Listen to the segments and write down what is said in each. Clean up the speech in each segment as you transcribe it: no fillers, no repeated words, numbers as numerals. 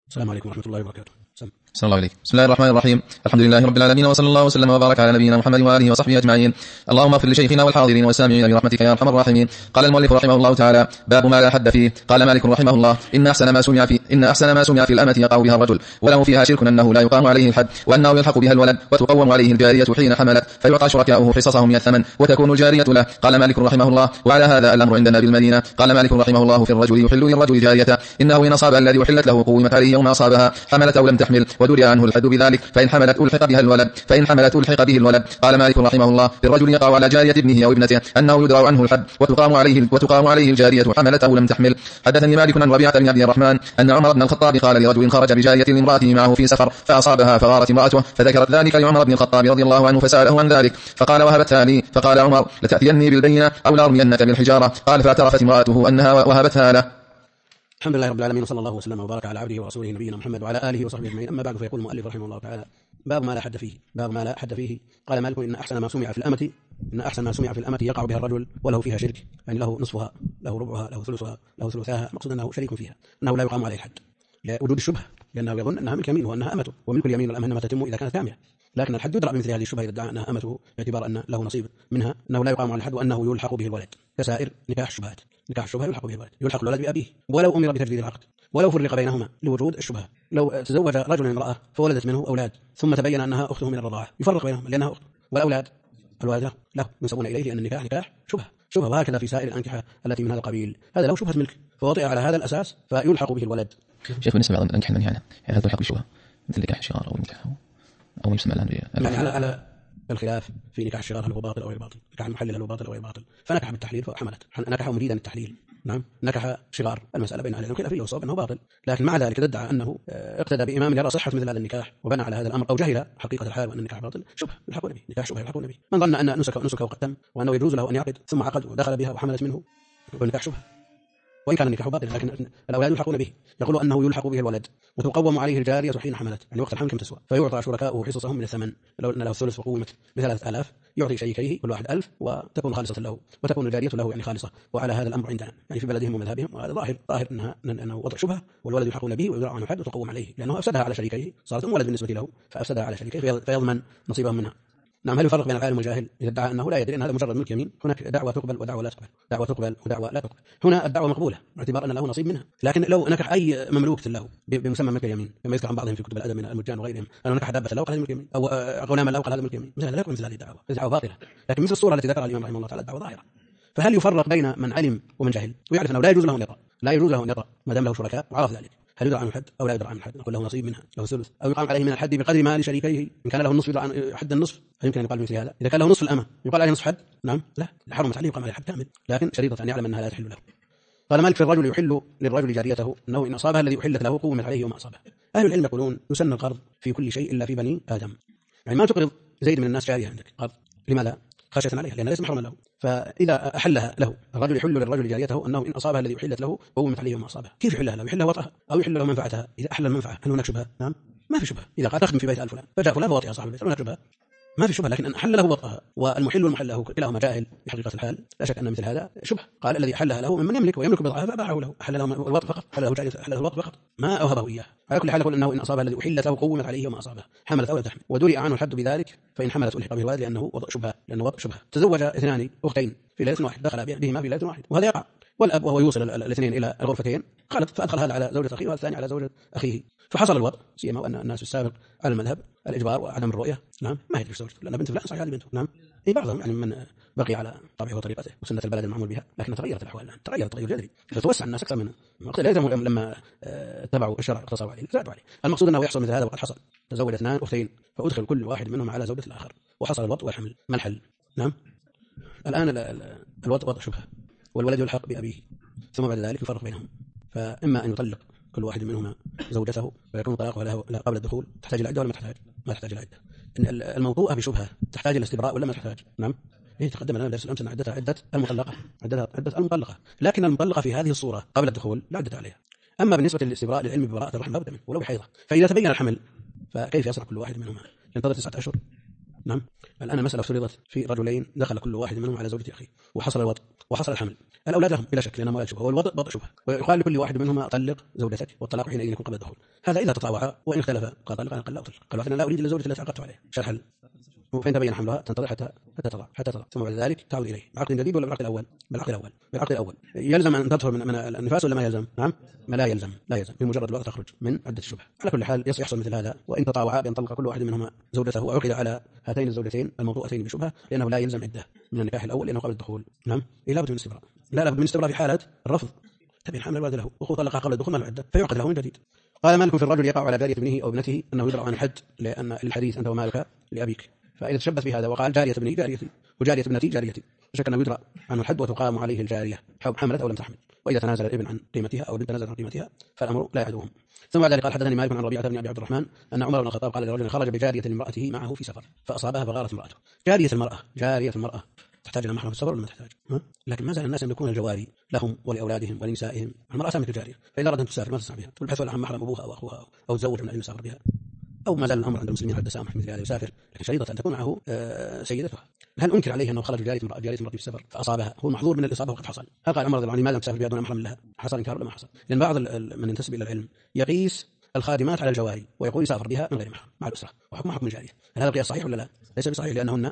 السلام عليكم ورحمة الله وبركاته. صلى الله عليك. بسم الله الرحمن الرحيم. الحمد لله رب العالمين، وصلى الله وسلم وبارك على نبينا محمد وآله وصحبه أجمعين. اللهم اغفر لشيخنا والحاضرين والسامعين برحمتك يا أرحم الراحمين. قال المؤلف رحمه الله تعالى: باب ما لا حد فيه. قال مالك رحمه الله: إن أحسن ما سمع في الأمة يقع بها الرجل وله فيها شرك أنه لا يقام عليه الحد، وأنه يلحق بها الولد وتقوم عليه الجارية حين حملت، فيعطى شركاؤه حصصهم من الثمن وتكون الجارية له. قال مالك رحمه الله: وعلى هذا الأمر عندنا بالمدينة. قال مالك رحمه الله: في الرجل يحل للرجل جارية، إنه إن أصاب الذي أحلت له قومت عليه يوم أصابها، حملت أو لم تحمل، ودري عنه الحد بذلك، فإن حملت ألحق به الولد. قال مالك رحمه الله: في الرجل يقع على جارية ابنه أو ابنته أنه يدرى عنه الحد وتقام عليه الجارية حملت أو لم تحمل. حدثني مالك عن ربيعة بن عبد الرحمن أن عمر بن الخطاب قال لرجل خرج بجارية لامرأته معه في سفر فأصابها فغارت امرأته، فذكرت ذلك لعمر بن الخطاب رضي الله عنه فسأله عن ذلك، فقال: وهبتها لي. فقال عمر: لتأتيني بالبينة أو لأرمينك بالحجارة. قال: فاعترفت امرأته أنها وهبتها له. الحمد لله رب العالمين، وصلى الله وسلم وبارك على عبده ورسوله نبينا محمد وعلى آله وصحبه أجمعين. أما بعد، فيقول المؤلف رحمه الله تعالى: باب ما لا حد فيه. قال مالك: إن أحسن ما سمع في الأمة يقع بها الرجل وله فيها شرك، يعني له نصفها، له ربعها، له ثلثها، له ثلثاها، مقصود أنه شريك فيها، أنه لا يقام عليه الحد لوجود الشبهة، لأنه يظن أنها ملك يمين وأنها أمته، وملك اليمين والأمة إنما تتم إذا كانت كاملة. لكن الحد يدرأ بمثل هذه الشبهة إذا ادعى أنها أمته باعتبار أن له نصيب منها، أنه لا يقام على الحد وأنه يلحق به الولد، كسائر نكاح الشبهات. نكاح الشبهة يلحق به الولد، يلحق الولد بأبيه ولو أمر بتجديد العقد، ولو فرق بينهما لوجود الشبهة. لو تزوج رجل امرأة فولدت منه أولاد ثم تبين أنها أخته من الرضاعة، يفرق بينهم لأنها أخت، والأولاد الولد له ينسبون إليه، لأن النكاح نكاح شبهة. وهكذا في سائر الأنكحة التي من هذا القبيل، هذا له شبهة ملك فوطئ على هذا الأساس فيلحق به الولد. شيخ، بالنسبة لبعض الأنكحة المنهية هل تلحق بشبهة مثل نكاح الشغار أو نكاح أو يسمى الآن يعني على الخلاف في نكاح الشغار هل هو باطل أو غير باطل، نكاح المحلل هل هو باطل أو غير باطل. فنكح بالتحليل فحملت، نكح مريدا التحليل، نعم، نكح شغار، المسألة بين أهل العلم خلافية، والصواب أنه باطل. لكن مع ذلك تدعى أنه اقتدى بإمام يرى صحة مثل هذا النكاح وبنى على هذا الأمر، أو جهل حقيقة الحال وأن النكاح باطل، شبهة يلحقون به، نكاح شبهة يلحقون به. من ظن أن نسكه قد تم وأنه يجوز له أن يعقد ثم عقد ودخل بها وحملت منه، يقول نكاح شبهة وإن كان النكاح باطل، لكن الأولاد يلحقون به. يقول أنه يلحق به الولد وتقوم عليه الجارية حين حملت، يعني وقت الحمل كم تسوى، فيعطى شركاؤه حصصهم من الثمن. لو أن له الثلث وقومت ب3000 يعطي شريكيه كل واحد 1000 وتكون خالصة له، وتكون الجارية له يعني خالصة. وعلى هذا الأمر عندنا يعني في بلدهم ومذهبهم، وهذا ظاهر أنه وضع شبهة، والولد يلحقون به ويدرع عنه الحد وتقوم عليه، لأنه أفسدها على شريكيه، صارت ولد بالنسبة له فأفسدها على شريكيه فيضمن نصيبهم منها. نعم. هل يفرق بين العالم والجاهل إذا ادعى أنه لا يدري أن هذا مجرد ملك يمين؟ هناك دعوة تقبل ودعوة لا تقبل، دعوة تقبل ودعوة لا تقبل. هنا الدعوة مقبولة باعتبار أن له نصيب منها، لكن لو نكح أي مملوك له بمسمى ملك اليمين، كما يذكر عن بعضهم في كتب الأدب من المجان وغيرهم، أنه نكح دابة له قال هذا ملك يمين، أو غلاما له قال هذا ملك يمين، مثل لا يكون مثل هذه الدعوة، دعوة باطلة. لكن مثل الصورة التي ذكرها الإمام رحمه الله تعالى الدعوة ظاهرة. فهل يفرق بين من علم ومن جهل ويعرف أنه لا يجوز له أن يطأ ما دام له شركاء وعرف ذلك؟ هل يدرى عنه الحد أو لا يدرى عنه الحد؟ نقول له نصيب منها، له ثلث، أو يقام عليه من الحد بقدر ما لشريكيه. إن كان له النصف يدرى عن حد النصف، هل يمكن أن يقال مثل هذا؟ إذا كان له نصف الأمة يقال عليه نصف حد؟ نعم، لا، حرمت عليه يقام عليه حد كامل، لكن شريطة أن يعلم أنها لا تحل له. قال مالك: في الرجل يحل للرجل جاريته أنه إن أصابها الذي أحلت له قومت عليه وما أصابها. أهل العلم يقولون يسن القرض في كل شيء إلا في بني آدم، يعني ما تقرض زيد من الناس جارية عندك قرض، لماذا؟ خشية عليها، لأنها ليس محرما له. فإذا أحلها له الرجل يحل للرجل جاريته أنه إن أصابها الذي أحلت له قومت عليه وما أصابها. كيف يحلها له؟ يحلها وطئها أو يحل له منفعتها. إذا أحل المنفعة هل هناك شبهة؟ نعم، ما في شبهة. إذا قال تخدم في بيت آل فلان فجاء فلان ووطئها صاحب البيت، هل هناك شبهة؟ ما في شبهة. لكن أن أحل له وطئها والمحل والمحل له كلاهما جاهل بحقيقة الحال، لا شك أن مثل هذا شبهة. قال الذي أحلها له ممن يملك ويملك بضاعة فباعه له، أحل له الوطء فقط، أحل له جارية، أحل له الوطء فقط، ما أوهبه إياه. على كل حال يقول أنه إن أصابها الذي أحلت له قومت عليه وما أصابها، حملت أو لا تحمل، ودري عنه الحد بذلك، فإن حملت ألحق به الولد لأنه وضع شبهة. تزوج اثنان أختين في ليلة واحد، دخل بهما في ليلة واحد، وهذا يقع، والأب وهو يوصل الاثنين إلى الغرفتين قالت، فأدخل هذا على زوجة أخيه والثاني على زوجة أخيه، فحصل الوضع، سيما وأن الناس السابق على المذهب الإجبار وعدم الرؤية. نعم، ما يدري زوجته لأن بنت فلان صحيح هذه بنته. نعم، بعضهم يعني من بقي على طبعه وطريقته وسنة البلد المعمول بها، لكن تغيرت الأحوال الآن، تغير جذري، فتوسع الناس أكثر من يلزمهم لما اتبعوا الشرع اقتصروا عليه، زادوا عليه. المقصود أنه يحصل مثل هذا، وقد حصل، تزوج اثنان أختين فأدخل كل واحد منهم على زوجة الآخر وحصل الوطء والحمل، ما الحل؟ نعم، الآن الوطء وطء شبهة، والولد يلحق بأبيه، ثم بعد ذلك يفرق بينهم، فإما أن يطلق كل واحد منهما زوجته ويكون طلاقه له قبل الدخول، تحتاج العدة ولا ما تحتاج؟ ما تحتاج العدة. إن الموضوع بشبهة تحتاج إلى استبراء ولا ما تحتاج؟ نعم، تقدم لنا درس الأمس أن عدتها عدة المطلقة، لكن المطلقة في هذه الصورة قبل الدخول لا عدة عليها. أما بالنسبة للاستبراء للعلم ببراءة الرحم لا بد منه ولو بحيضة، فإذا تبين الحمل فكيف يصنع كل واحد منهما؟ ينتظر 9 أشهر نعم. الآن المسألة افترضت في رجلين دخل كل واحد منهم على زوجة أخيه وحصل الوطء وحصل الحمل. الأولاد لهم بلا شك لأنهم أولاد شبهة، والوطء وطء شبهة، ويقال لكل واحد منهما طلق زوجتك، والطلاق حينئذ يكون قبل الدخول. هذا إذا تطاوعا، وإن اختلف قال طلق قال لا أطلق، قال أنا لا أريد إلا زوجتي التي عقدت عليها. شو الحل؟ فإن تبين حملها تنتظر حتى تضع ثم بعد ذلك تعود إليه بعقد جديد ولا بالعقد الأول؟ بالعقد الأول. يلزم أن تدخل من النفاس ولا ما يلزم؟ نعم. ما لا يلزم بمجرد الوقت تخرج من عدة الشبهة. على كل حال يحصل مثل هذا، وإن تطاوعا بأن طلق كل واحد منهما زوجته وعقد على هاتين الزوجتين الموضوعتين بشبهة، لأنه لا يلزم عدة من النكاح الأول لأنه قبل الدخول. نعم. لا بد من الاستبراء، لا بد من الاستبراء في حالة الرفض. تبين حمل الولد له وأخوه طلقها قبل الدخول ما له عدة فيعقد له من جديد. قال مالك في الرجل يقع على جارية ابنه أو ابنته أنه يدرأ عن الحد، لأن الحديث أنت ومالك لأبيك، فإذا تشبث بهذا وقال جارية ابني جاريتي وجارية ابنتي جاريتي، شك أنه يدرأ عنه الحد وتقام عليه الجارية حملت أو لم تحمل. وإذا تنازل الابن عن قيمتها أو البنت تنازل عن قيمتها فالأمر لا يعدوهم. ثم بعد ذلك قال حدثني مالك عن ربيعة بن أبي عبد الرحمن أن عمر بن الخطاب قال لرجل خرج بجارية امرأته معه في سفر فأصابها فغارت امرأته. جارية المرأة تحتاج إلى محرم في السفر ولا ما تحتاج؟ لكن ما زال الناس يملكون الجواري لهم ولأولادهم ولنسائهم. المرأة مثل الجارية، فإذا أردت أن تسافر ما تسمع بها، تبحث عن محرم أبوها أو أخوها أو تزوج من أجل يسافر بها، أو ما زال الأمر عند المسلمين على التسامح مثل هذا يسافر، لكن شريطة أن تكون معه سيدتها. هل أنكر عليه أنه خرج جارية امرأة في السفر فأصابها؟ هو محظور من الإصابة وقد حصل. هل قال عمر رضي الله عنه لم تسافر بها دون محرم لها؟ حصل إنكار ولا ما حصل؟ لأن بعض من ينتسب إلى العلم يقيس الخادمات على الجواري ويقول يسافر بها من غير محرم مع الأسرة وحكم الجارية. هل هذا القياس صحيح ولا لا؟ ليس بصحيح، لأنهن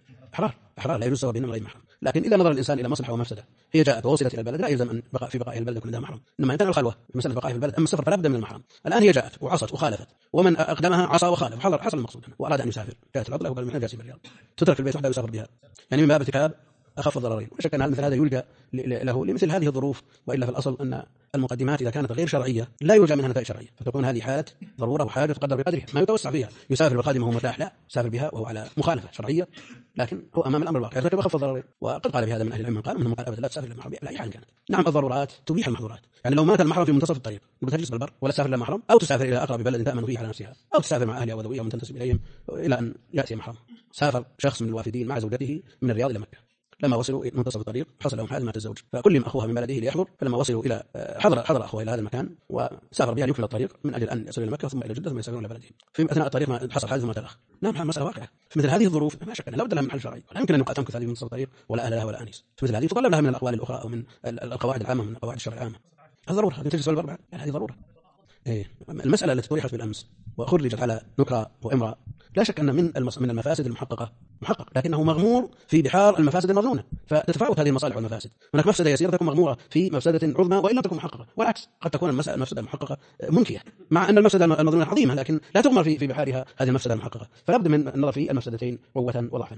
أحرار لا يجوز السفر بهن من غير محرم. لكن إذا نظر الإنسان إلى مصلحة ومفسدة، هي جاءت ووصلت إلى البلد لا يلزم أن في بقائها البلد يكون عندها محرم، إنما إن كان الخلوة مسألة بقائها في البلد. أما السفر فلا بد من المحرم. الآن هي جاءت وعصت وخالفت، ومن أقدمها عصى وخالف حصل المقصود وأراد أن يسافر، جاءت العطلة وقال نحن جالسين بالرياض، تترك البيت وحده يسافر بها، يعني من باب ارتكاب أخف الضررين. وشك أن مثل هذا يلجأ له لمثل هذه الظروف، وإلا في الأصل أن المقدمات إذا كانت غير شرعية لا يرجى منها نتائج شرعية، فتكون هذه حالة ضرورة وحاجة تقدر بقدرها، ما يتوسع فيها. يسافر بالخادم وهو مرتاح، لا يسافر بها وهو على مخالفة شرعية، لكن هو أمام الأمر الواقع يرتكب أخف الضررين. وقد قال بهذا من أهل العلم، قال منهم قال أبدا لا تسافر إلا محرم على أي حال كانت. نعم الضرورات تبيح المحظورات، يعني لو مات المحرم في منتصف الطريق تجلس بالبر ولا تسافر إلى محرم، أو تسافر إلى أقرب بلد تأمن فيه على نفسها، أو تسافر مع أهلها وذويها ومن تنتسب إليهم إلى أن يأتي محرم. سافر شخص من الوافدين مع زوجته من الرياض إلى مكة، لما وصلوا منتصف الطريق حصل لهم حادث مات الزوج، فكلم أخوها من بلده ليحضر، فلما وصلوا إلى حضر أخوها إلى هذا المكان وسافر بها ليكمل الطريق من أجل أن يصلوا إلى مكة ثم إلى جدة ثم يسافرون إلى بلدهم. في أثناء الطريق ما حصل حادث ومات الأخ. نعم مسألة واقعة. في مثل هذه الظروف ما شك أنها لا بد لها من حل شرعي، ولا يمكن أن تمكث هذه منتصف الطريق ولا أهل لها ولا أنيس. في مثل هذه تطلب لها من الأقوال الأخرى أو من القواعد العامة من قواعد الشرع العامة. هذه ضرورة، هذه تجلس بالبر، هذه ضرورة. المسألة التي طرحت بالأمس وخرجت على نكرة وإمرأة لا شك أن من المفاسد المحققة محقق، لكنه مغمور في بحار المفاسد المظنونة، فتتفاوت هذه المصالح والمفاسد. هناك مفسدة يسيرة تكون مغمورة في مفسدة عظمى وإن لم تكن محققة، والعكس قد تكون المفسدة المحققة منكية مع أن المفسدة المظنونة عظيمة، لكن لا تغمر في بحارها هذه المفسدة المحققة. فلا بد من النظر في المفسدتين قوة وضعفا.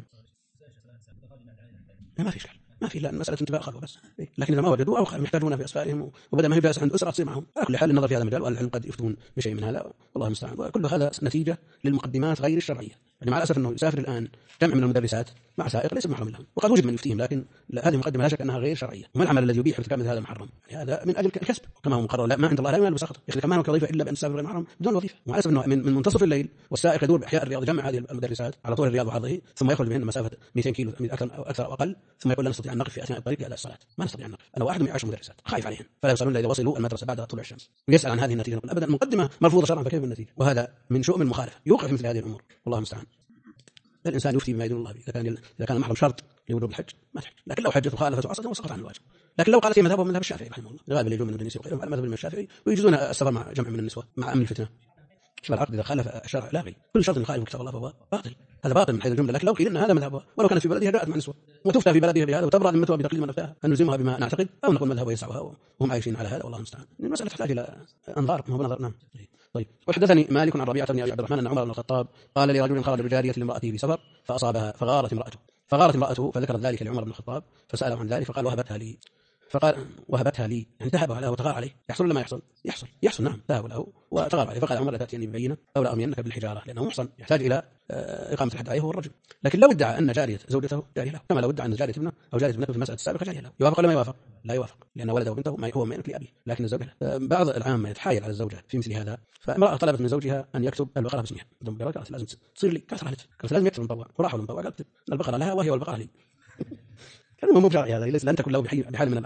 ما في إشكال، ما في، لا مسألة انتباه خلوة بس. لكن إذا ما وجدوا أو يحتاجون في أسفارهم وبدأ ما هي جالس عند أسرة تصير معهم، على كل حال النظر في هذا المجال، والعلم قد يفتون بشيء من هذا والله المستعان. وكل هذا نتيجة للمقدمات غير الشرعية. يعني مع الأسف أنه يسافر الآن جمع من المدرسات مع سائق ليس محرم لهم، وقد وجد من يفتيهم، لكن هذه مقدمة لا شك أنها غير شرعية. وما العمل الذي يبيح ارتكاب مثل هذا محرم؟ يعني هذا من أجل الكسب كما هو مقرر، لا ما عند الله لا ينال بسخطه. يخلي كمان وظيفة إلا بأن تسافر غير محرم بدون وظيفة. ومع الأسف أنه من منتصف الليل والسائق يدور بأحياء الرياض جمع هذه المدرسات على طول الرياض وعرضه، ثم يخرج بهن مسافة 200 كيلو أكثر أو أقل، ثم يقول لا نستطيع أن نقف في أثناء الطريق لأداء الصلاة. ما نستطيع أن نقف، أنا واحد من 10 مدرسات خايف عليهم، فلا يوصلون إلا إذا وصلوا المدرسة بعد طلوع الشمس. ويسأل عن هذه النتيجة أبدا، مقدمة مرفوضة شرعا فكيف بالنتيجة؟ وهذا من شؤم المخالفة، يوقع في مثل هذه الأمور والله المستعان. الإنسان يفتي بما يدين الله به. إذا كان المحرم شرط لوجوب الحج ما تحج، لكن لو حجت وخالفت وعصت وسقط عن الواجب. لكن لو قالت في مذهبه مذهب الشافعي رحمه الله، غالبا يجوز من النساء وغيرهم على مذهب الشافعي، ويجوزون السفر مع جمع من النسوة مع أمن الفتنة. شبه العقد إذا خالف الشرع لاغي، كل شرط يخالف كتاب الله فهو باطل، هذا باطل من حيث الجملة. لكن لو قيل أن هذا مذهبها ولو كانت في بلدها جاءت مع نسوة وتفتى في بلدها بهذا وتبرأ ذمتها بتقليد ما نفتاها، أن نلزمها بما نعتقد أو نقول مذهبه يسعها وهم عايشين على هذا والله المستعان. المسألة تحتاج إلى أنظار، ما هو نظر. نعم. طيب. وحدثني مالك عن ربيعة بن أبي عبد الرحمن أن عمر بن الخطاب قال لرجل خرج بجارية لامرأته في سفر فأصابها فغارت امرأته فذكرت ذلك لعمر بن الخطاب فسأله عن ذلك فقال وهبتها لي يعني ذهب له وتغار عليه. يحصل ولا ما يحصل؟ يحصل نعم، ذهب له وتغار عليه. فقال عمر لا تأتيني ببينة أو لا أرمينك بالحجارة، لأنه محصن يحتاج إلى إقامة الحد عليه هو الرجل. لكن لو ادعى أن جارية زوجته جارية له، كما لو ادعى أن جارية ابنه أو جارية ابنته في المسألة السابقة جارية له، يوافق ولا ما يوافق؟ لا يوافق، لأن ولده وبنته ما هو ملك لأبيه، لكن الزوجة بعض العامة يتحايل على الزوجة في مثل هذا. فامرأة طلبت من زوجها أن يكتب البقرة باسمها، قالت لازم تصير لي، قالت لازم يكتب المطوع، وراح المطوع قالت البقرة لها وهي والبقرة لي. كلمة مو بشرعي هذا، ليس لن تكن له بحال من الأحوال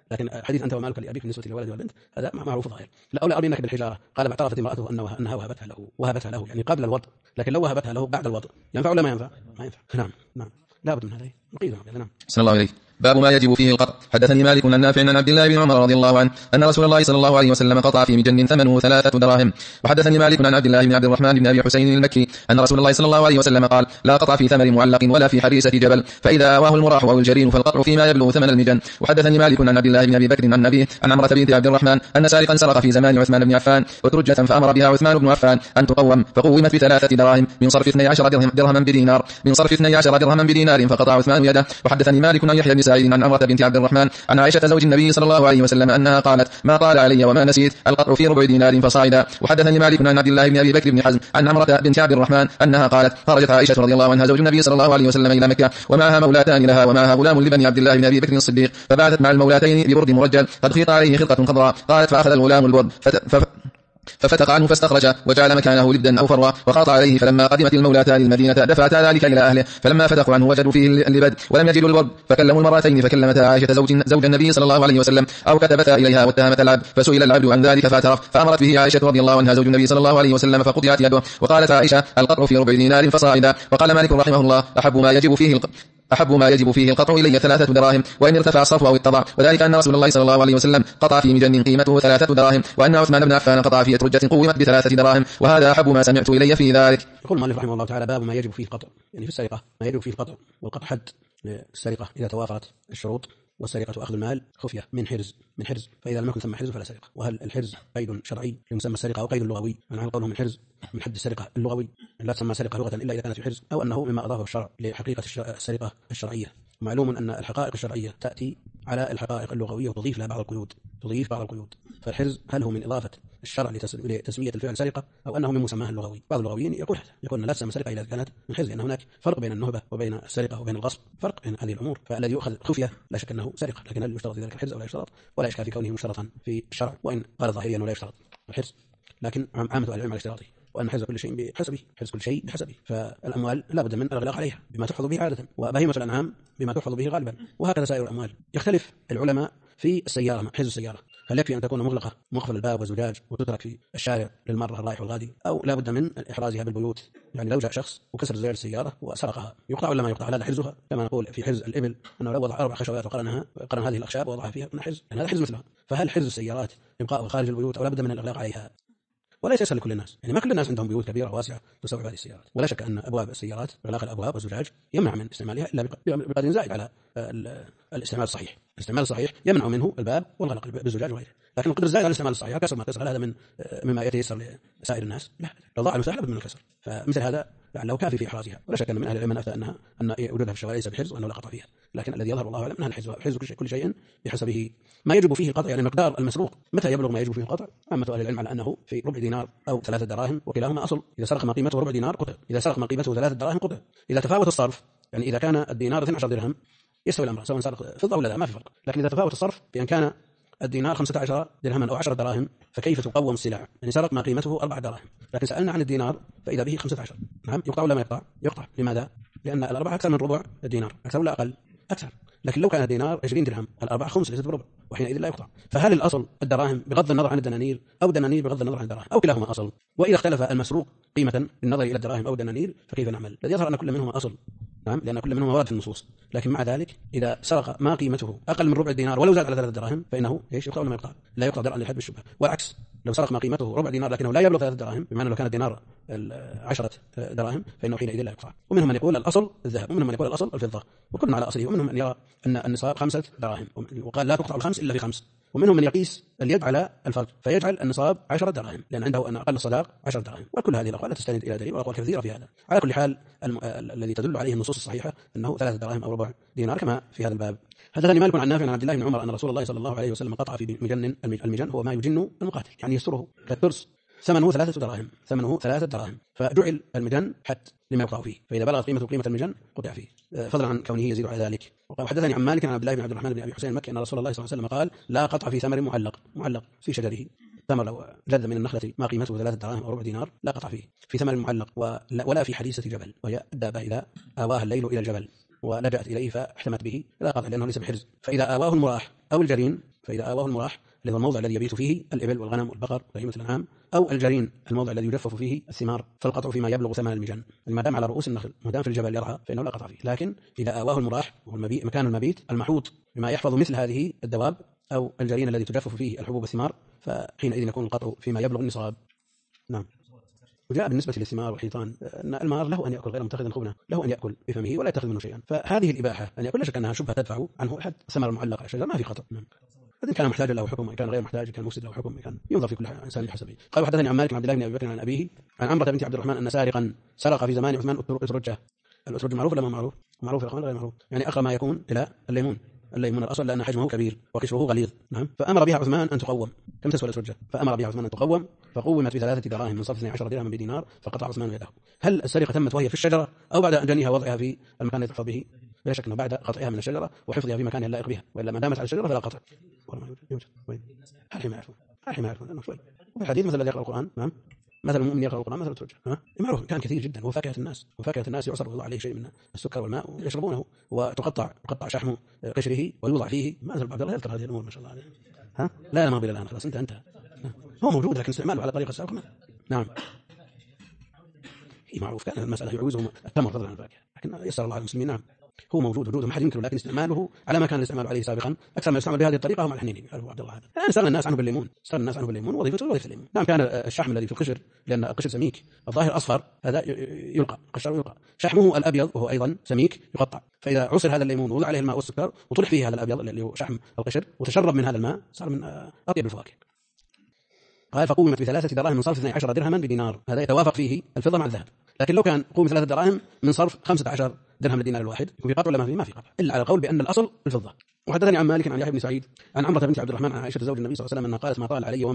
لكن حديث أنت ومالك لأبيك بالنسبة للولد والبنت هذا معروف ظاهر. لا أولى أرينك بالحجارة، قال اعترفت امرأته أنها وهبتها له يعني قبل الوضع، لكن لو وهبتها له بعد الوضع ينفع ولا ما ينفع؟ ما ينفع. نعم لا بد من هذا نقيد. نعم. صلى الله عليه. باب ما يجب فيه القطع. حدثني مالك عن نافع عن عبد الله بن عمر رضي الله عنه أن رسول الله صلى الله عليه وسلم قطع في مجن ثمنه 3 دراهم. وحدثني مالك عن عبد الله بن عبد الرحمن بن أبي حسين المكي أن رسول الله صلى الله عليه وسلم قال لا قطع في ثمر معلق ولا في حريسة جبل، فإذا آواه المراح أو الجرين فالقطع فيما يبلغ ثمن المجن. وحدثني مالك عن عبد الله بن أبي بكر عن أبيه عن عمرة بنت عبد الرحمن أن سارقا سرق في زمان عثمان بن عفان أترجة فأمر بها عثمان بن عفان أن تقوم فقومت ب3 دراهم من صرف 12 درهما بدينار فقطع عثمان يده. وحدثني مالك عن يحيى بن سعيد عن عمرة بنت عبد الرحمن عن عائشة زوج النبي صلى الله عليه وسلم أنها قالت ما طال علي وما نسيت القطع في ربع دينار فصاعدا. وحدثني مالك عن عبد الله بن أبي بكر بن حزم عن عمرة بنت عبد الرحمن أنها قالت خرجت عائشة رضي الله عنها زوج النبي صلى الله عليه وسلم إلى مكة ومعها مولاتان لها ومعها غلام لبني عبد الله بن أبي بكر الصديق، فبعثت مع المولاتين ببرد مرجل قد خيط عليه خرقة خضراء. قالت فأخذ الغلام البرد ففتق عنه فاستخرج وجعل مكانه لبدا أو فروة وخاط عليه. فلما قدمت المولاتان المدينة دفعتا ذلك إلى أهله، فلما فتقوا عنه وجدوا فيه اللبد ولم يجدوا البرد فكلموا المرأتين فكلمتا عائشة زوج النبي صلى الله عليه وسلم أو كتبتا إليها واتهمتا العبد، فسئل العبد عن ذلك فاعترف، فأمرت به عائشة رضي الله عنها زوج النبي صلى الله عليه وسلم فقطعت يده. وقالت عائشة القطع في ربع دينار فصاعدا. وقال مالك رحمه الله أحب ما يجب فيه القطع إلي 3 دراهم وإن ارتفع الصرف أو اتضع، وذلك أن رسول الله صلى الله عليه وسلم قطع في مجن قيمته 3 دراهم وأن عثمان بن عفان قطع في أترجة قومت ب3 دراهم، وهذا أحب ما سمعت إلي في ذلك. يقول المؤلف رحمه الله تعالى باب ما يجب فيه القطع، يعني في السرقة ما يجب فيه القطع. والقطع حد للسرقة إذا توافرت الشروط، والسرقة أخذ المال خفية من حرز فإذا لم يكن ثم حرز فلا سرقة. وهل الحرز قيد شرعي لمسمى السرقة أو قيد لغوي؟ معنى قوله من حرز من حد السرقة اللغوي لا تسمى سرقة لغة إلا إذا كانت في حرز، أو أنه مما أضافه الشرع لحقيقة السرقة الشرعية. معلوم أن الحقائق الشرعية تأتي على الحقائق اللغوية وتضيف لها بعض القيود. فالحرز هل هو من إضافة الشرع لتسمية الفعل سرقة أو أنه من مسماه اللغوي؟ بعض اللغويين يقول لا تسمى سرقة إذا كانت من حرز، لأن هناك فرق بين النهبة وبين السرقة وبين الغصب، فرق بين هذه الأمور. فالذي يؤخذ خفية لا شك أنه سرقة، لكن هل يشترط ذلك الحرز أو لا يشترط؟ ولا إشكال في كونه مشترطا في الشرع، وإن قال الظاهري أنه لا يشترط الحرز، لكن عامة العلم على اشتراطه، وأن حرز كل شيء بحسبه. فالأموال لا بد من الإغلاق عليها بما تحفظ به عادة، وبهيمة الأنعام بما تحفظ به غالبا، وهكذا سائر الأموال. يختلف العلماء في السيارة، حرز السيارة هل يكفي أن تكون مغلقة مقفل الباب والزجاج وتترك في الشارع للمرة الرايح والغادي، أو لا بد من إحرازها بالبيوت؟ يعني لو جاء شخص وكسر زجاج السيارة وسرقها يقطع ولا ما يقطع؟ هذا حرزها كما نقول في حرز الإبل أنه لو وضع 4 خشبات وقرن هذه الأخشاب ووضعها فيها حرز، يعني هذا حرز مثلها. فهل حرز السيارات إبقاء خارج البيوت أو لا بد من الإغلاق عليها؟ وليس يسهل لكل الناس، يعني ما كل الناس عندهم بيوت كبيرة واسعة تستوعب هذه السيارات. ولا شك أن أبواب السيارات إغلاق الأبواب والزجاج يمنع من استعمالها إلا بقدر زائد على الاستعمال الصحيح. الاستعمال الصحيح يمنع منه الباب والغلق بالزجاج وغيره، لكن القدر الزائد على الاستعمال الصحيح كسر ما كسر هذا مما يتيسر لسائر الناس. لا، لو ضاع المفتاح لابد من الكسر، فمثل هذا لعله كافي في إحرازها. ولا شك أن من أهل العلم أفتى أن وجودها في الشوارع ليس بحرز وأنه لا قطع فيها، لكن الذي يظهر الله أعلم أنها حرز كل شيء بحسبه. ما يجب فيه القطع يعني مقدار المسروق متى يبلغ ما يجب فيه القطع؟ عامة أهل العلم على أنه في ربع دينار أو 3 دراهم، وكلاهما أصل. إذا سرق ما قيمته ربع دينار قطع، إذا سرق ما قيمته 3 دراهم قطع. إذا تفاوت الصرف، يعني إذا كان الدينار 12 درهم يستوي الأمر سواء سرق فضة ولا لا، ما في فرق. لكن إذا تفاوت الصرف بأن كان الدينار 15 درهما أو 10 دراهم فكيف تقوم السلع؟ يعني سرق ما قيمته 4 دراهم، لكن سألنا عن الدينار فإذا به 15. نعم، يقطع ولا ما يقطع؟ يقطع. لماذا؟ لأن الأربعة أكثر من ربع الدينار، أكثر ولا أقل؟ أكثر. لكن لو كان الدينار 20 درهم الأربعة 5 ليست بربع، وحينئذ لا يقطع. فهل الأصل الدراهم بغض النظر عن الدنانير، أو الدنانير بغض النظر عن الدراهم، أو كلاهما أصل؟ وإذا اختلف المسروق قيمة بالنظر إلى الدراهم أو الدنانير فكيف نعمل؟ الذي يظهر أن كل منهما أصل، نعم، لأن كل منهما ورد في النصوص. لكن مع ذلك إذا سرق ما قيمته أقل من ربع الدينار ولو زاد على 3 دراهم فإنه يقطع ولا ما يقطع؟ لا يقطع درعا للحد بالشبهة. والعكس، لو سرق ما قيمته ربع دينار لكنه لا يبلغ 3 دراهم، بمعنى لو كان الدينار 10 دراهم فإنه حينئذ لا يقطع. ومنهم من يقول الأصل الذهب، ومنهم من يقول الأصل الفضة، وكل على أصله. ومنهم من يرى أن النصاب 5 دراهم وقال لا تقطع الخمس إلا في 5. ومنهم من يقيس اليد على الفرق فيجعل النصاب 10 دراهم، لأن عنده أن أقل الصداق 10 دراهم. وكل هذه الأقوال لا تستند إلى دليل، وأقوال كثيرة في هذا. على كل حال الذي تدل عليه النصوص الصحيحة أنه 3 دراهم أو ربع دينار كما في هذا الباب. حدثني مالك عن نافع عن عبد الله بن عمر أن رسول الله صلى الله عليه وسلم قطع في مجن. المجن هو ما يجن المقاتل، يعني يستره كالترس، ثمنه 3 دراهم، فجعل المجن حد لما يقطع فيه، فإذا بلغت قيمة المجن قطع فيه، فضلا عن كونه يزيد على ذلك. وحدثني عن مالك عن عبد الله بن عبد الرحمن بن أبي حسين المكي أن رسول الله صلى الله عليه وسلم قال لا قطع في ثمر معلق في شجره. ثمر لو جذ من النخلة ما قيمته 3 دراهم أو ربع دينار لا قطع فيه في ثمر معلق، ولا في حديثة جبل، وهي الدابة إذا آواها الليل إلى الجبل. ولجأت إليه فاحتمت به إلى قطع لأنه ليس بحرز. فإذا آواه المراح أو الجرين، فإذا آواه المراح الذي هو الموضع الذي يبيت فيه الإبل والغنم والبقر وبهيمة الأنعام، أو الجرين الموضع الذي يجفف فيه الثمار، فالقطع فيما يبلغ ثمن المجن. ما دام على رؤوس النخل ما دام في الجبل يرعى فإنه لا قطع فيه. لكن إذا آواه المراح وهو مكان المبيت المحوط بما يحفظ مثل هذه الدواب أو الجرين الذي تجفف فيه الحبوب والثمار، فحينئذ يكون القطع فيما يبلغ النصاب. نعم. وجاء بالنسبة للثمار والحيطان أن المار له أن يأكل غير متخذ خبنا، له أن يأكل بفمه ولا يتخذ منه شيئا. فهذه الإباحة أن يأكل لا شك أنها شبهة تدفع عنه أحد الثمر المعلقة على الشجرة، ما في قطع. إن كان محتاجا له حكم، إن كان غير محتاج، إن كان مفسد له حكم، إن كان ينظر في كل إنسان بحسبه. قال وحدثني عن مالك بن عبد الله بن أبي بكر عن أبيه عن عمرة بنت عبد الرحمن أن سارقا سرق في زمان عثمان أترجة. الأترج معروف ولا ما معروف؟ معروف في القرآن غير معروف، يعني أقرب ما يكون إلى الليمون. الليمون الأصل لأن حجمه كبير وقشره غليظ. نعم. فأمر بها عثمان أن تقوم. كم تسوى الأترجة؟ فأمر بها عثمان أن تقوم، فقومت ب3 دراهم من صرف 12 درهم بدينار، فقطع عثمان يده. هل السرقة تمت وهي في الشجرة أو بعد أن جنيها وضعها في المكان الذي تحفظ به؟ بلا شك أنه بعد قطعها من الشجرة وحفظها في مكان اللائق بها، وإلا ما دامت على الشجرة فلا قطع. يوجد. وين؟ هل ما يعرفون أنه شوي. وفي الحديث مثل الذي يقرأ القرآن، نعم، مثل المؤمن يقرأ القرآن مثل الأترجة. معروف كان كثير جدا، هو فاكهة الناس، وفاكهة الناس يعصر ويوضع عليه شيء من السكر والماء ويشربونه، وتقطع شحم قشره ويوضع فيه. ما عبد الله يذكر هذه الأمور ما شاء الله عليه. لا ماضي الآن، خلاص انتهى. هو موجود لكن استعماله على طريقة السابقة. نعم. معروف كان المسألة يعوزهم التمر فضلا عن الفاكهة، لكن يسر الله على المسلمين. نعم. هو موجود وجوده ما حد ينكره، لكن استعماله على ما كان الاستعمال عليه سابقا أكثر ما يستعمل بهذه الطريقة هم الحنيني. عبد الله هذا الآن استغنى الناس عنه بالليمون، وظيفة الليمون. نعم. كان الشحم الذي في القشر، لأن القشر سميك الظاهر أصفر، هذا يلقى قشر ويلقى. شحمه الأبيض وهو أيضا سميك يقطع. فإذا عصر هذا الليمون ووضع عليه الماء والسكر وطرح فيه هذا الأبيض اللي هو شحم القشر وتشرب من هذا الماء صار من أطيب الفواكه. قال فقومت ب3 دراهم من صرف 12 درهما بدينار. هذا يتوافق فيه الفضة مع الذهب. لكن لو كان قوم 3 دراهم من صرف 15 درهم للدينار الواحد يكون في قطع ولا ما في قطع، إلا على القول بأن الأصل الفضة. وحدثني عن مالك عن يحيى بن سعيد عن عمرة بنت عبد الرحمن عن عائشة زوج النبي صلى الله عليه وسلم أنها قالت ما طال علي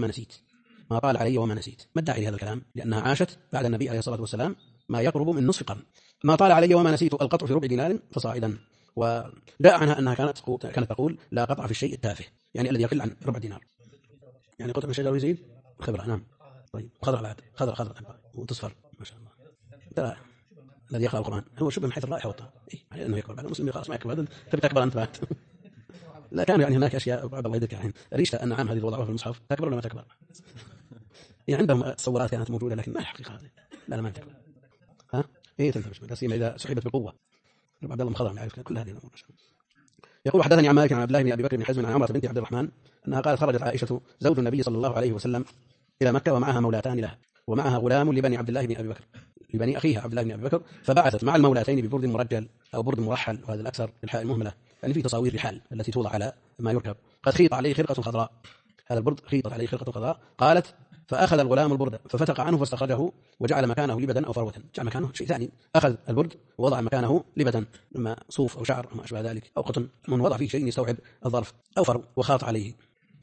وما نسيت. ما الداعي لهذا الكلام؟ لأنها عاشت بعد النبي عليه الصلاة والسلام ما يقرب من نصف قرن. ما طال علي وما نسيت القطع في ربع دينار فصاعدا. وجاء عنها أنها كانت تقول لا قطع في الشيء التافه، يعني الذي يقل عن ربع دينار، يعني قطع من الشجر يزيد خبرة. نعم. طيب خضر بعد خضر وتصفر ما شاء الله. ترى الذي يقرأ القرآن هو شبه من حيث الرائحة والطعم، يعني أنه يقرأ بعد المسلم خلاص ما يقرأ بعد تبي تكبر أنت بعد. لا كان يعني هناك أشياء بعد الله يذكر الحين ريشة أن عام هذه الوضعها في المصحف تكبر ولا ما تكبر؟ يعني عندهم تصورات كانت موجودة لكن ما الحقيقة هذه. لا ما تكبر. تنتبه لا سيما إذا سحبت بقوة. عبد الله مخضر يعرف كل هذه الأمور. يقول حدثني عن مالك عن عبد الله بن أبي بكر بن حزم عن عمرة بنت عبد الرحمن أنها قالت خرجت عائشة زوج النبي صلى الله عليه وسلم إلى مكة ومعها مولاتان لها ومعها غلام لبني عبد الله بن أبي بكر لبني أخيها عبد الله بن أبي بكر، فبعثت مع المولاتين ببرد مرجل أو برد مرحل، وهذا الأكثر للحاء المهملة، يعني في تصاوير رحال التي توضع على ما يركب، قد خيط عليه خرقة خضراء. هذا البرد خيطت عليه خرقة خضراء. قالت فأخذ الغلام البرد ففتق عنه فاستخرجه وجعل مكانه لبدا أو فروة، جعل مكانه شيء ثاني، أخذ البرد ووضع مكانه لبدا، إما صوف أو شعر أو ما أشبه ذلك أو قطن، من وضع فيه شيء يستوعب الظرف أو فرو وخاط عليه.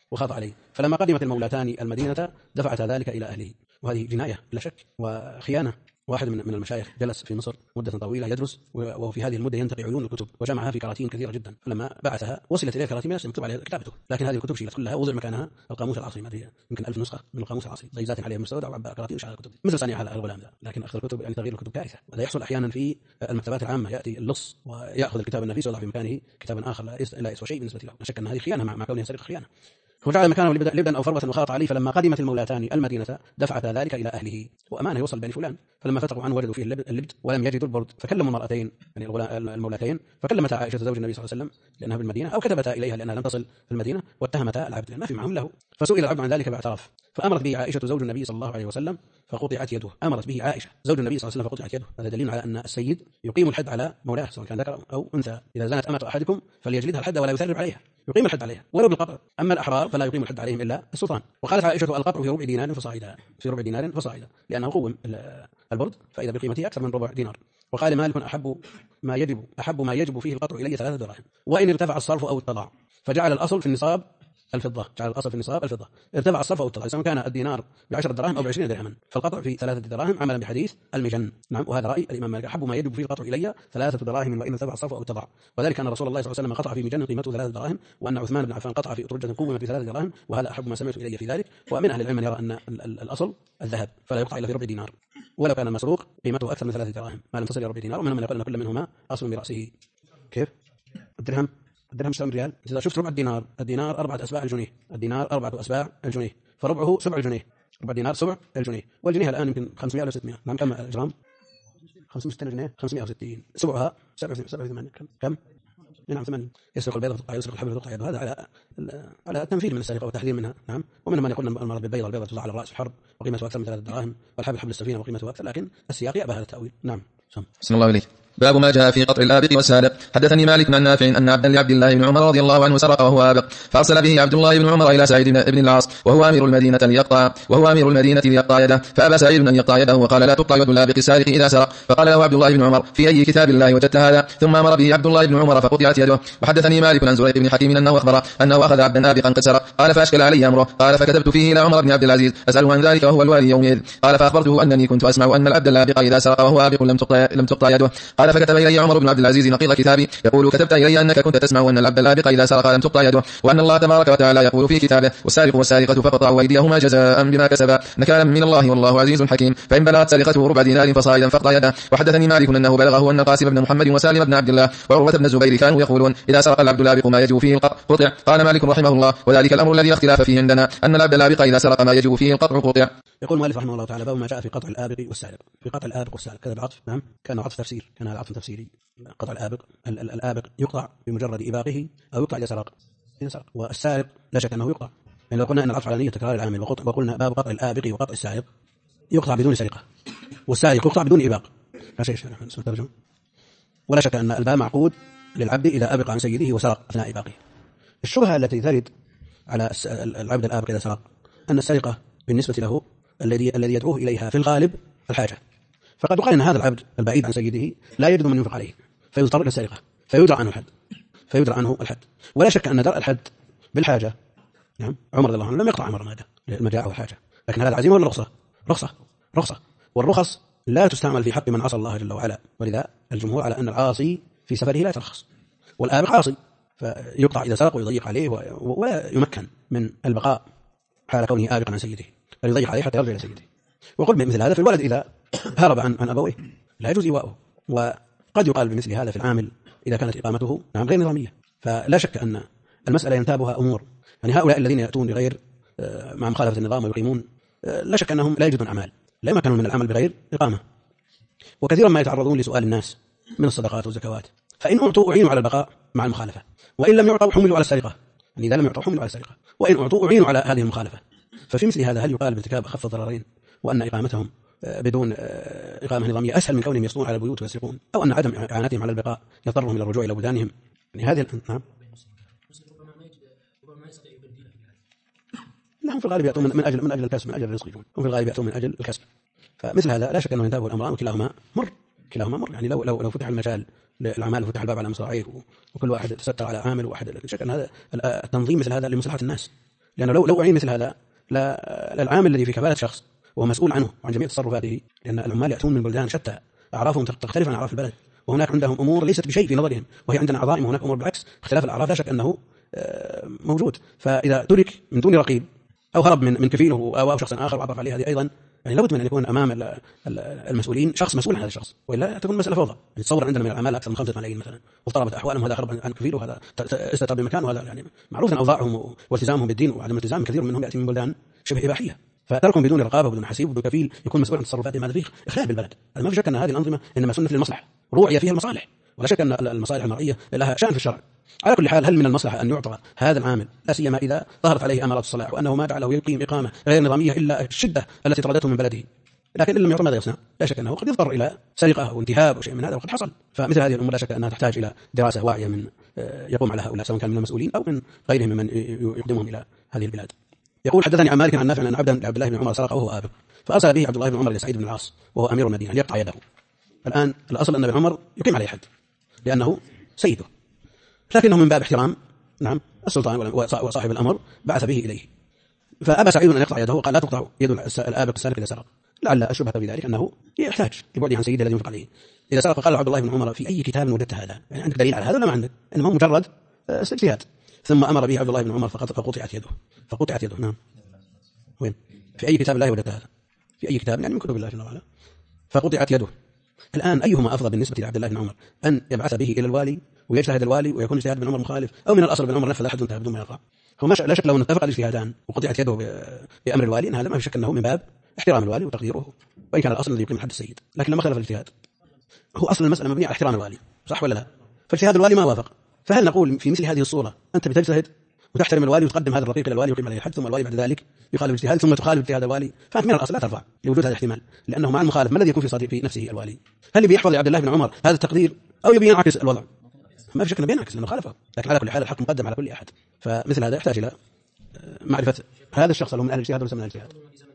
فلما قدمت المولاتان المدينة دفعت ذلك إلى أهله، وهذه جناية بلا شك وخيانة. واحد من المشايخ جلس في مصر مدة طويلة يدرس، وفي هذه المدة ينتقي عيون الكتب وجمعها في كراتين كثيرة جدا، فلما بعثها وصلت إليه كراتين مكتوب عليها كتابته، لكن هذه الكتب شيلت كلها ووضع مكانها القاموس العصري، ما أدري يمكن 1000 نسخة من القاموس العصري زيزات عليها مستودع وعباء كراتين وش على الكتب مثل صنيع هذا الغلام ذا. لكن أخذ الكتب يعني تغيير الكتب كارثة، وهذا يحصل أحيانا في المكتبات العامة، يأتي اللص ويأخذ الكتاب النفيس ويضع في مكانه كتاب آخر لا يسوى شيء بالنسبة له. لا شك أن هذه خيانة مع كونها سرقة خيانة. وجعل مكانه لبدا أو فروة وخاط عليه. فلما قدمت المولاتان المدينة دفعت ذلك إلى أهله، وأمانه يوصل بني فلان. فلما فتقوا عنه وجدوا فيه اللبد ولم يجدوا البرد، فكلموا المرأتين يعني المولاتين، فكلمتا عائشة زوج النبي صلى الله عليه وسلم لأنها بالمدينة، أو كتبتا إليها لأنها لم تصل في المدينة، واتهمتا العبد ما في معهم له. فسئل العبد عن ذلك فاعترف، فأمرت به عائشة زوج النبي صلى الله عليه وسلم فقطعت يده. أمرت به عائشة زوج النبي صلى الله عليه وسلم فقطعت يده. هذا دليل على أن السيد يقيم الحد على مولاه سواء كان ذكر أو أنثى. إذا زنت أمة أحدكم فليجلدها الحد ولا يثرب عليها، يقيم الحد عليها ولو بالقطع. أما الأحرار فلا يقيم الحد عليهم إلا السلطان. وقالت عائشة القطع في ربع دينار فصاعدا، لأنه قوم البرد فإذا بقيمته أكثر من ربع دينار. وقال مالك أحب ما يجب فيه القطع إلي 3 دراهم، وإن ارتفع الصرف أو التضاع، فجعل الأصل في النصاب الفضة. ارتفع الصرف أو التضاع، سواء كان الدينار ب10 دراهم أو ب20 درهما، فالقطع في 3 دراهم عملا بحديث المجن. نعم. وهذا رأي الإمام مالك، أحب ما يجب فيه القطع إلي 3 دراهم وإن ارتفع الصرف أو التضاع، وذلك أن رسول الله صلى الله عليه وسلم قطع في مجن قيمته 3 دراهم، وأن عثمان بن عفان قطع في أترجة قومت ب3 دراهم، وهذا أحب ما سمعت إلي في ذلك. ومن أهل العلم من يرى أن الأصل الذهب فلا يقطع إلا في ربع دينار، ولو كان المسروق قيمته أكثر من 3 دراهم ما لم تصل إلى ربع دينار، ومن من يقول أن كل منهما أصل برأسه. كيف؟ الدرهم اشترى ريال. إذا شفت ربع الدينار 4 أسباع الجنيه، الدينار 4 أسباع الجنيه، فربعه 7 الجنيه، ربع الدينار 7 الجنيه، والجنيه الآن يمكن 500 ولا 600. نعم كم جرام؟ 560 جنيه، 560 سبعها 87 كم؟ نعم 8. يسرق البيضة فتقطع، يسرق الحبل فتقطع يده. هذا على تنفير من السرقة وتحذير منها. نعم. ومنهم من يقول المرض بالبيضة، البيضة توضع على الرأس في الحرب وقيمته أكثر من 3 دراهم، والحبل حبل السفينة وقيمته أكثر، لكن السياق يأبى هذا التأويل. نعم. بسم الله عليك. باب ما جاء في قطع الآبق والسابق. حدثني مالك عن نافع أن عبدا لعبد الله بن عمر رضي الله عنه سرق وهو آبق، فأرسل به عبد الله بن عمر إلى سعيد بن العاص وهو أمير المدينة ليقطع يده، فأبى سعيد أن يقطع يده وقال لا تقطع يد الآبق السارق إذا سرق. فقال له عبد الله بن عمر في أي كتاب الله وجدت هذا؟ ثم أمر به عبد الله بن عمر فقطعت يده. وحدثني مالك عن زريق بن حكيم أنه أخبر أنه أخذ عبدا آبقا قد سرق، قال فأشكل علي أمره، قال فكتبت فيه إلى عمر بن عبد العزيز أسأله عن ذلك وهو الوالي يومئذ، قال فأخبرته أنني كنت أسمع أن العبد الآبق إذا سرق وهو آبق لم تقطع يده، قال فكتب إلي عمر بن عبد العزيز نقيض كتابي يقول كتبت إلي أنك كنت تسمع أن العبد الآبق إذا سرق لم تقطع يده، وأن الله تبارك وتعالى يقول في كتابه والسارق والسارقة فقطعوا أيديهما جزاء بما كسبا نكالا من الله والله عزيز حكيم، فإن بلغت سرقته ربع دينار فصاعدا فاقطع يده. وحدثني مالك أنه بلغه أن القاسم بن محمد وسالم بن عبد الله وعروة بن الزبير كانوا يقولون إذا سرق العبد الآبق ما يجب فيه القطع قطع. قال مالك رحمه الله وذلك الأمر الذي اختلاف فيه عندنا أن العبد الآبق إذا سرق ما يجب فيه القطع قطع. يقول المؤلف رحمه الله تعالى باب ما جاء في قطع الآبق والسارق. في قطع الآبق والسارق كذا العطف. نعم كان عطف تفسير، كان هذا عطف تفسيري. قطع الآبق يقطع بمجرد إباقه أو يقطع إذا سرق. والسارق لا شك أنه يقطع، يعني لو قلنا أن العطف على نية تكرار العامل وقلنا باب قطع الآبق وقطع السارق يقطع بدون سرقة، والسارق يقطع بدون إباق. لا شيء اسمه ترجمة. ولا شك أن الباب معقود للعبد إذا أبق عن سيده وسرق أثناء إباقه. الشبهة التي ترد على العبد الآبق إذا سرق أن السرقة بالنسبة له الذي يدعوه إليها في الغالب الحاجة، فقد يقال أن هذا العبد البعيد عن سيده لا يجد من ينفق عليه فيضطر إلى السرقة فيدرى عنه الحد. ولا شك أن درء الحد بالحاجة. نعم عمر رضي الله عنه لم يقطع عمر ماذا للمجاعة والحاجة، لكن هذا عزيمة ولا رخصة، والرخص لا تستعمل في حق من عصى الله جل وعلا، ولذا الجمهور على أن العاصي في سفره لا يترخص، والآبق عاصي فيقطع إذا سرق ويضيق عليه ولا يمكن من البقاء حال كونه آبقا عن سيده، بل يضيق عليه حتى يرجع إلى سيده. وقل مثل هذا في الولد إذا هرب عن أبويه لا يجوز إيواؤه. وقد يقال بمثل هذا في العامل إذا كانت إقامته غير نظامية. فلا شك أن المسألة ينتابها أمور، يعني هؤلاء الذين يأتون بغير مع مخالفة النظام ويقيمون لا شك أنهم لا يجدون أعمال، لا يمكنون من العمل بغير إقامة. وكثيرا ما يتعرضون لسؤال الناس من الصدقات والزكوات، فإن أعطوا أعينوا على البقاء مع المخالفة، وإن لم يعطوا حملوا على السرقة، يعني إذا لم يعطوا حملوا على السرقة، وإن أعطوا أعينوا على هذه المخالفة. ففي مثل هذا هل يقال بارتكاب أخف الضررين وأن إقامتهم بدون إقامة نظامية أسهل من كونهم يسطون على البيوت ويسرقون، أو أن عدم إعانتهم على البقاء يضطرهم إلى الرجوع إلى بلدانهم؟ يعني هذه نعم هم في الغالب يأتون من أجل الكسب، من أجل الرزق، هم في الغالب يأتون من أجل الكسب. فمثل هذا لا شك أنه ينتابه الأمران وكلاهما مر. يعني لو فتح المجال للأعمال وفتح الباب على مصراعيه وكل واحد تستر على عامل واحد، لا شك أن هذا التنظيم مثل هذا لمصلحة الناس، لأنه لو أعين مثل هذا للعامل الذي في كفالة شخص وهو مسؤول عنه وعن جميع تصرفاته، لأن العمال يأتون من بلدان شتى أعرافهم تختلف عن أعراف البلد، وهناك عندهم أمور ليست بشيء في نظرهم وهي عندنا عظائم، وهناك أمور بالعكس. اختلاف الأعراف لا شك أنه موجود. فإذا ترك من دون رقيب أو هرب من كفيله أو شخص آخر وعرف عليه، هذه أيضا يعني لابد من أن يكون أمام المسؤولين شخص مسؤول عن هذا الشخص، وإلا تكون مسألة فوضى. يتصور عندنا من العمال أكثر من 5 ملايين مثلا واضطربت أحوالهم، هذا هرب عن كفيله وهذا استتر بمكان، وهذا يعني معروف أن أوضاعهم والتزامهم بالدين وعدم التزام كثير منهم يأتي من بلدان شبه إباحية، فتركهم بدون رقابة وبدون حسيب وبدون كفيل يكون مسؤول عن تصرفاتهم، هذا فيه إخلال بالبلد. ما في شك أن هذه الأنظمة إنما سنت للمصلحة، روعية فيها المصالح، ولا شك أن المصالح المرئية لها شأن في الشرع. على كل حال هل من المصلحة أن يعطى هذا العامل لا سيما إذا ظهرت عليه أمارات الصلاح وأنه ما جعله يقيم إقامة غير نظامية إلا الشدة التي طردته من بلده، لكن إن لم يعطى ماذا يصنع؟ لا شك أنه قد يضطر إلى سرقة وانتهاب وشيء من هذا وقد حصل. فمثل هذه الأمور لا شك أنها تحتاج إلى دراسة واعية من يقوم على هؤلاء سواء كان من المسؤولين أو من غيرهم من يقدمهم إلى هذه البلاد. يقول حدثني عن مالك عن نافع أن عبدا لعبد الله بن عمر سرق وهو آبق، فأرسل به عبد الله بن عمر إلى سعيد بن العاص وهو أمير المدينة ليقطع يده. الآن الأصل أن ابن عمر يقيم عليه حد لأنه سيده، لكنه من باب احترام نعم السلطان وصاحب الأمر بعث به إليه، فأبى سعيد أن يقطع يده وقال لا تقطع يد الآبق السارق إذا سرق، لعل الشبهة في ذلك أنه يحتاج لبعده عن سيده الذي ينفق عليه. إذا سرق قال عبد الله بن عمر في أي كتاب وجدت هذا؟ يعني عندك دليل على هذا ولا ما عندك؟ إنه مجرد اجتهاد. ثم أمر به عبد الله بن عمر فقطعت يده. نعم وين؟ في أي كتاب الله وجدت هذا؟ في أي كتاب يعني من كتب الله جل وعلا. فقطعت يده الآن أيهما أفضل بالنسبة لعبد الله بن عمر، أن يبعث به إلى الوالي ويجتهد الوالي ويكون اجتهاد ابن عمر مخالف، أو من الأصل ابن عمر نفذ أحد انتهى بدون ما يقع؟ هو لا شك لو أن اتفق الاجتهادان وقطعت يده بأمر الوالي إن هذا ما في شك أنه من باب احترام الوالي وتقديره، وإن كان الأصل الذي يقيم الحد السيد. لكن لما اختلف الاجتهاد، هو أصل المسألة مبنية على احترام الوالي، صح ولا لا؟ فاجتهاد الوالي ما وافق، فهل نقول في مثل هذه الصورة أنت بتجتهد وتحترم الوالي وتقدم هذا الرقيق إلى الوالي ويقيم عليه الحد، ثم الوالي بعد ذلك يخالف الاجتهاد ثم تخالف اجتهاد الوالي، فأنت من الأصل لا ترفع لوجود هذا الاحتمال، لأنه مع المخالف ما الذي يكون في صديق في نفسه الوالي؟ هل يبي يحفظ لعبد الله بن عمر هذا التقدير أو يبي ينعكس الوضع؟ ما في شك انه بينعكس لأنه خالفه، لكن على كل حال الحق مقدم على كل أحد، فمثل هذا يحتاج إلى معرفة هذا الشخص هل هو من أهل الاجتهاد ولا من أهل الاجتهاد.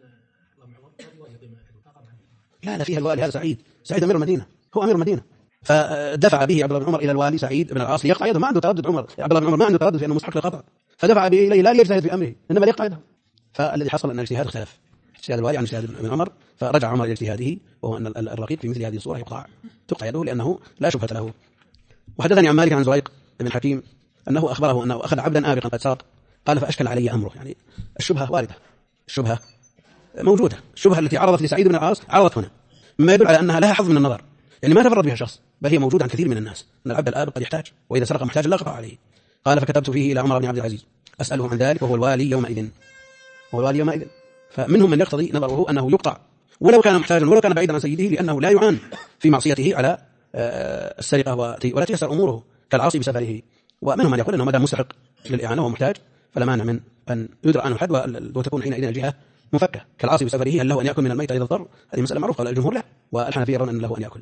لا فيها الوالي هذا سعيد أمير المدينة، هو أمير المدينة، فدفع به عبد الله بن عمر إلى الوالي سعيد بن العاص ليقطع يده، ما عنده تردد عبد الله بن عمر ما عنده تردد في أنه مستحق للقطع، فدفع به إليه لا ليجتهد في أمره إنما ليقطع يده. فالذي حصل أن الاجتهاد اختلف، اجتهاد الوالي عن اجتهاد ابن عمر، فرجع عمر إلى اجتهاده وهو أن الرقيق في مثل هذه الصورة تقطع يده لأنه لا شبهة له. وحدثني عن مالك عن زريق بن حكيم أنه أخبره أنه أخذ عبدا آبقا قد سرق، قال فأشكل علي أمره، يعني الشبهة واردة، الشبهة موجودة، الشبهة التي عرضت لسعيد بن العاص عرضت هنا، مما يدل على أنها لها حظ من النظر، يعني ما تفرد بها شخص، بل هي موجودة عن كثير من الناس، أن العبد الآبق قد يحتاج، وإذا سرق محتاج لا قطع عليه. قال فكتبت فيه إلى عمر بن عبد العزيز أسأله عن ذلك وهو الوالي يومئذ، فمنهم من يقتضي نظره أنه يقطع ولو كان محتاجا ولو كان بعيدا عن سيده، لأنه لا يعان في معصيته على السرقة ولا تيسر أموره كالعاصي بسفره. ومنهم من يقول أنه مدى مستحق للإعانة ومحتاج فلا مانع من أن يدرى عنه الحد وتكون حينئذ الجهة مفكة كالعاصي بسفره. هل له أن يأكل من الميت إذا اضطر؟ هذه مسألة معروفة، قال الجمهور لا، والحنفية يرون أن له أن يأكل.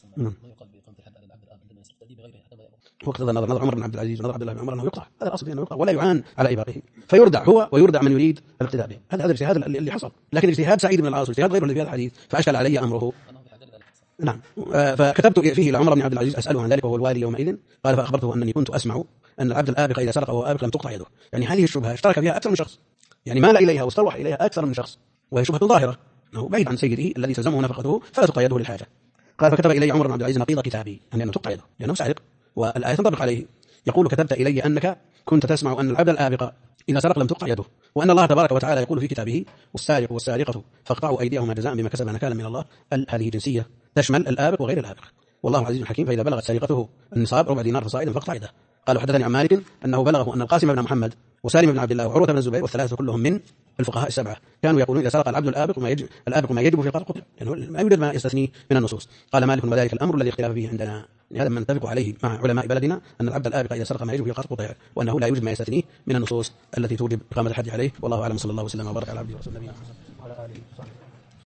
هو اقتضى نظر عمر بن عبد العزيز ونظر عبد الله بن عمر أنه يقطع، هذا الأصل أنه يقطع ولا يعان على إباقه، فيردع هو ويردع من يريد الاقتداء به. هذا الاجتهاد اللي حصل، لكن اجتهاد سعيد بن العاص واجتهاد غيره اللي في هذا الحديث فأشكل علي أمره. نعم. فكتبت فيه إلى عمر بن عبد العزيز أسأله عن ذلك وهو الوالي يومئذ، قال فأخبرته أنني كنت أسمع أن العبد الآبق إذا سرق وهو آبق لم تقطع يده. يعني هذه الشبهة اشترك فيها أكثر من شخص، يعني مال إليها واستروح إليها أكثر من شخص، وهي شبهة ظاهرة أنه بعيد عن سيده الذي تلزمه نفقته فلا تقطع يده للحاجة. قال فكتب إلي عمر بن عبد العزيز نقيض كتابي أن تقطع يده لأنه سارق، والآية تنطبق عليه. يقول كتبت إلي أنك كنت تسمع أن العبد الآبق إذا سرق لم تقطع يده، وأن الله تبارك وتعالى يقول في كتابه والسارق والسارقة فاقطعوا أيديهما جزاء بما كسب نكالا من الله. هذه جنسية تشمل الآبق وغير الآبق، والله عزيز حكيم، فإذا بلغت سرقته النصاب ربع دينار فصاعدا فاقطع يده. قال حدثني عن مالك أنه بلغه أن القاسم بن محمد وسالم بن عبد الله وعروة بن الزبير والثلاثة كلهم من الفقهاء السبعة كانوا يقولون إذا سرق العبد الآبق ما يجب في القطع، يعني ما يوجد ما يستثنيه من النصوص. قال مالك وذلك الأمر الذي اختلاف فيه عندنا، هذا ما نتفق عليه مع علماء بلدنا أن العبد الآبق إذا سرق ما يجب في القطع قطع، وأنه لا يوجد ما يستثنيه من النصوص التي توجب إقامة الحد عليه. والله أعلم، صلى الله وسلم وبارك على عبده ورسوله نبينا محمد وعلى آله وصحبه.